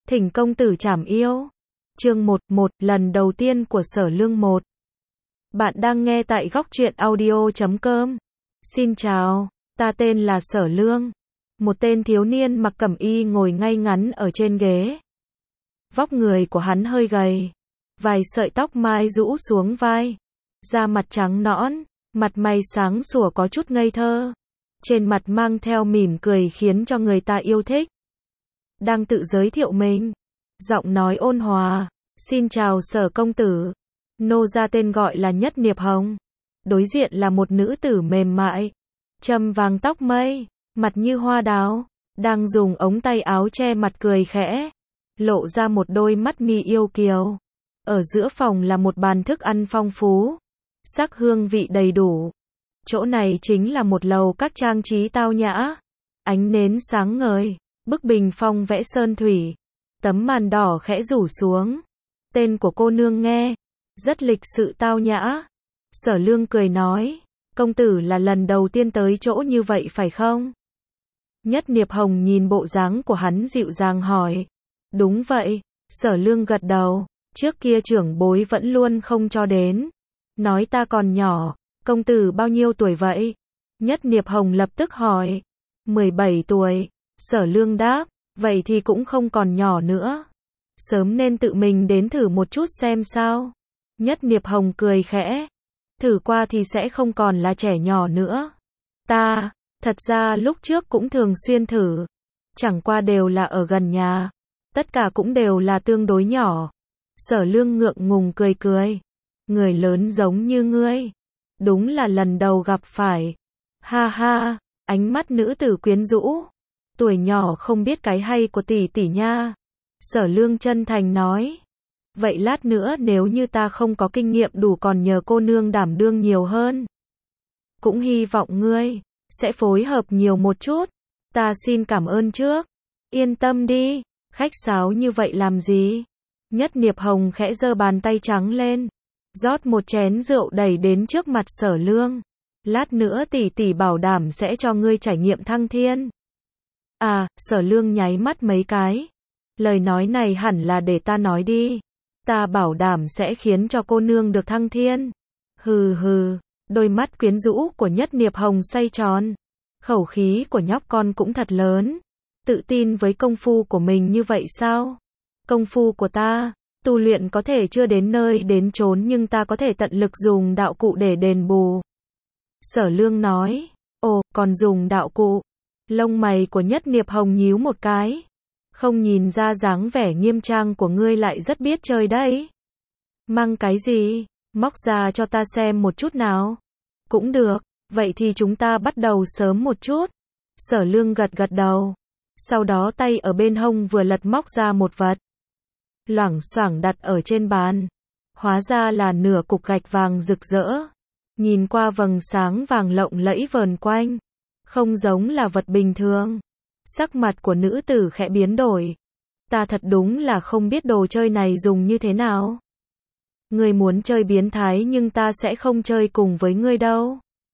Thỉnh công tử trảm yêu. Chương 11, lần đầu tiên của Sở Lương 1. Bạn đang nghe tại góc truyện audio.com. Xin chào, ta tên là Sở Lương. Một tên thiếu niên mặc cẩm y ngồi ngay ngắn ở trên ghế. Vóc người của hắn hơi gầy. Vài sợi tóc mai rũ xuống vai. Da mặt trắng nõn, mặt mày sáng sủa có chút ngây thơ. Trên mặt mang theo mỉm cười khiến cho người ta yêu thích. Đang tự giới thiệu mình. Giọng nói ôn hòa. Xin chào Sở công tử. Nô ra tên gọi là Nhất Niệp Hồng. Đối diện là một nữ tử mềm mại. Châm vàng tóc mây, mặt như hoa đào. Đang dùng ống tay áo che mặt cười khẽ. Lộ ra một đôi mắt mi yêu kiều. Ở giữa phòng là một bàn thức ăn phong phú. Sắc hương vị đầy đủ. Chỗ này chính là một lầu các trang trí tao nhã. Ánh nến sáng ngời. Bức bình phong vẽ sơn thủy. Tấm màn đỏ khẽ rủ xuống. Tên của cô nương nghe rất lịch sự tao nhã. Sở Lương cười nói, công tử là lần đầu tiên tới chỗ như vậy phải không? Nhất Niệp Hồng nhìn bộ dáng của hắn dịu dàng hỏi. Đúng vậy. Sở Lương gật đầu. Trước kia trưởng bối vẫn luôn không cho đến. Nói ta còn nhỏ. Công tử bao nhiêu tuổi vậy? Nhất Niệp Hồng lập tức hỏi. 17 tuổi. Sở Lương đáp. Vậy thì cũng không còn nhỏ nữa. Sớm nên tự mình đến thử một chút xem sao. Nhất Niệp Hồng cười khẽ. Thử qua thì sẽ không còn là trẻ nhỏ nữa. Thật ra lúc trước cũng thường xuyên thử. Chẳng qua đều là ở gần nhà. Tất cả cũng đều là tương đối nhỏ. Sở Lương ngượng ngùng cười cười. Người lớn giống như ngươi. Đúng là lần đầu gặp phải. Ha ha, ánh mắt nữ tử quyến rũ. Tuổi nhỏ không biết cái hay của tỷ tỷ nha. Sở Lương chân thành nói. Vậy lát nữa nếu như ta không có kinh nghiệm đủ còn nhờ cô nương đảm đương nhiều hơn. Cũng hy vọng ngươi sẽ phối hợp nhiều một chút. Ta xin cảm ơn trước. Yên tâm đi, khách sáo như vậy làm gì? Nhất Niệp Hồng khẽ giơ bàn tay trắng lên. Rót một chén rượu đẩy đến trước mặt Sở Lương. Lát nữa tỷ tỷ bảo đảm sẽ cho ngươi trải nghiệm thăng thiên. À, Sở Lương nháy mắt mấy cái. Lời nói này hẳn là để ta nói đi. Ta bảo đảm sẽ khiến cho cô nương được thăng thiên. Hừ hừ, đôi mắt quyến rũ của Nhất Niệp Hồng xoay tròn. Khẩu khí của nhóc con cũng thật lớn. Tự tin với công phu của mình như vậy sao? Công phu của ta, tu luyện có thể chưa đến nơi đến chốn nhưng ta có thể tận lực dùng đạo cụ để đền bù. Sở Lương nói. Ồ, còn dùng đạo cụ. Lông mày của Nhất Niệp Hồng nhíu một cái. Không nhìn ra dáng vẻ nghiêm trang của ngươi lại rất biết chơi đấy. Mang cái gì? Móc ra cho ta xem một chút nào. Cũng được, vậy thì chúng ta bắt đầu sớm một chút. Sở Lương gật gật đầu. Sau đó tay ở bên hông vừa lật móc ra một vật. Loảng xoảng đặt ở trên bàn. Hóa ra là nửa cục gạch vàng rực rỡ. Nhìn qua vầng sáng vàng lộng lẫy vờn quanh. Không giống là vật bình thường. Sắc mặt của nữ tử khẽ biến đổi. Ta thật đúng là không biết đồ chơi này dùng như thế nào. Ngươi muốn chơi biến thái nhưng ta sẽ không chơi cùng với ngươi đâu.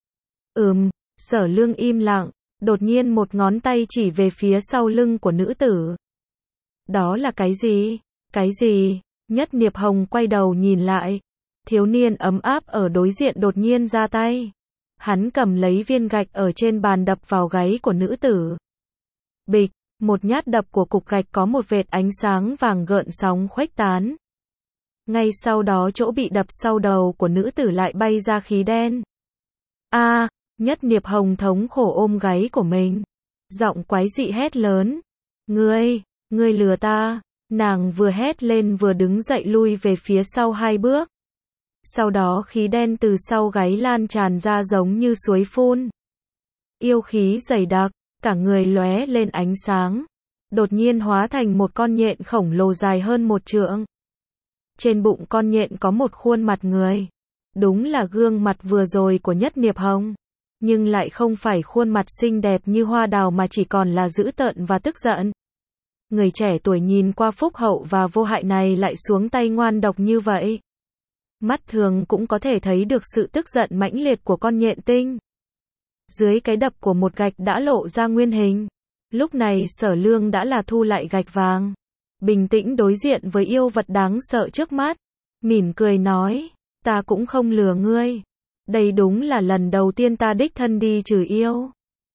Sở Lương im lặng. Đột nhiên một ngón tay chỉ về phía sau lưng của nữ tử. Đó là cái gì? Cái gì? Nhất Niệp Hồng quay đầu nhìn lại. Thiếu niên ấm áp ở đối diện đột nhiên ra tay. Hắn cầm lấy viên gạch ở trên bàn đập vào gáy của nữ tử. Bịch, một nhát đập của cục gạch có một vệt ánh sáng vàng gợn sóng khuếch tán. Ngay sau đó chỗ bị đập sau đầu của nữ tử lại bay ra khí đen. A, Nhất Niệp Hồng thống khổ ôm gáy của mình. Giọng quái dị hét lớn. Ngươi lừa ta. Nàng vừa hét lên vừa đứng dậy lui về phía sau 2 bước. Sau đó khí đen từ sau gáy lan tràn ra giống như suối phun. Yêu khí dày đặc, cả người lóe lên ánh sáng. Đột nhiên hóa thành một con nhện khổng lồ dài hơn 1 trượng. Trên bụng con nhện có một khuôn mặt người. Đúng là gương mặt vừa rồi của Nhất Niệp Hồng. Nhưng lại không phải khuôn mặt xinh đẹp như hoa đào mà chỉ còn là dữ tợn và tức giận. Người trẻ tuổi nhìn qua phúc hậu và vô hại này lại xuống tay ngoan độc như vậy. Mắt thường cũng có thể thấy được sự tức giận mãnh liệt của con nhện tinh. Dưới cái đập của một gạch đã lộ ra nguyên hình. Lúc này Sở Lương đã là thu lại gạch vàng. bình tĩnh đối diện với yêu vật đáng sợ trước mắt, mỉm cười nói, ta cũng không lừa ngươi. Đây đúng là lần đầu tiên ta đích thân đi trừ yêu.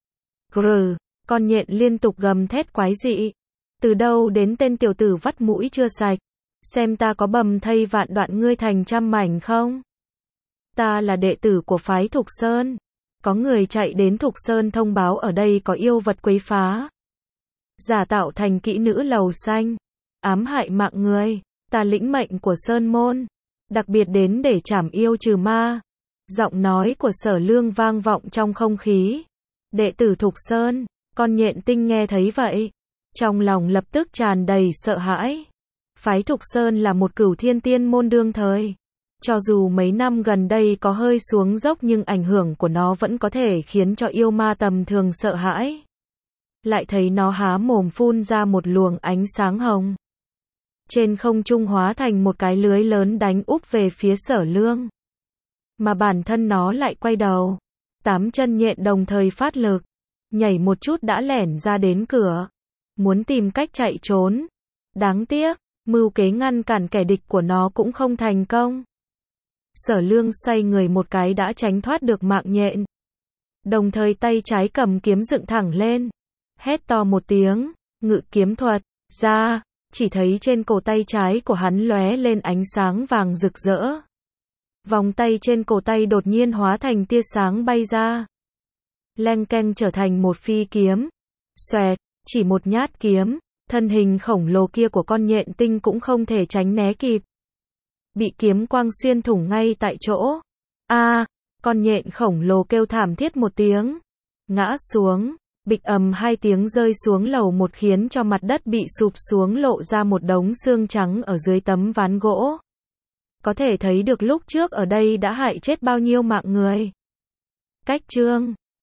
Grr, con nhện liên tục gầm thét quái dị. Từ đâu đến tên tiểu tử vắt mũi chưa sạch? Xem ta có bầm thây vạn đoạn ngươi thành trăm mảnh không? Ta là đệ tử của phái Thục Sơn. Có người chạy đến Thục Sơn thông báo ở đây có yêu vật quấy phá. Giả tạo thành kỹ nữ lầu xanh. Ám hại mạng người. Ta lĩnh mệnh của Sơn Môn. Đặc biệt đến để trảm yêu trừ ma. Giọng nói của Sở Lương vang vọng trong không khí. Đệ tử Thục Sơn. Con nhện tinh nghe thấy vậy. Trong lòng lập tức tràn đầy sợ hãi. Phái Thục Sơn là một cửu thiên tiên môn đương thời. Cho dù mấy năm gần đây có hơi xuống dốc nhưng ảnh hưởng của nó vẫn có thể khiến cho yêu ma tầm thường sợ hãi. Lại thấy nó há mồm phun ra một luồng ánh sáng hồng. Trên không trung hóa thành một cái lưới lớn đánh úp về phía Sở Lương. Mà bản thân nó lại quay đầu. 8 chân nhện đồng thời phát lực. Nhảy một chút đã lẻn ra đến cửa. Muốn tìm cách chạy trốn. Đáng tiếc, mưu kế ngăn cản kẻ địch của nó cũng không thành công. Sở Lương xoay người một cái đã tránh thoát được mạng nhện. Đồng thời tay trái cầm kiếm dựng thẳng lên. Hét to một tiếng, ngự kiếm thuật, ra, chỉ thấy trên cổ tay trái của hắn lóe lên ánh sáng vàng rực rỡ. Vòng tay trên cổ tay đột nhiên hóa thành tia sáng bay ra. Leng keng trở thành một phi kiếm. Xoẹt, chỉ một nhát kiếm, thân hình khổng lồ kia của con nhện tinh cũng không thể tránh né kịp. Bị kiếm quang xuyên thủng ngay tại chỗ. Con nhện khổng lồ kêu thảm thiết một tiếng. Ngã xuống, bịch ầm 2 tiếng rơi xuống lầu một khiến cho mặt đất bị sụp xuống lộ ra một đống xương trắng ở dưới tấm ván gỗ. Có thể thấy được lúc trước ở đây đã hại chết bao nhiêu mạng người. Cách chương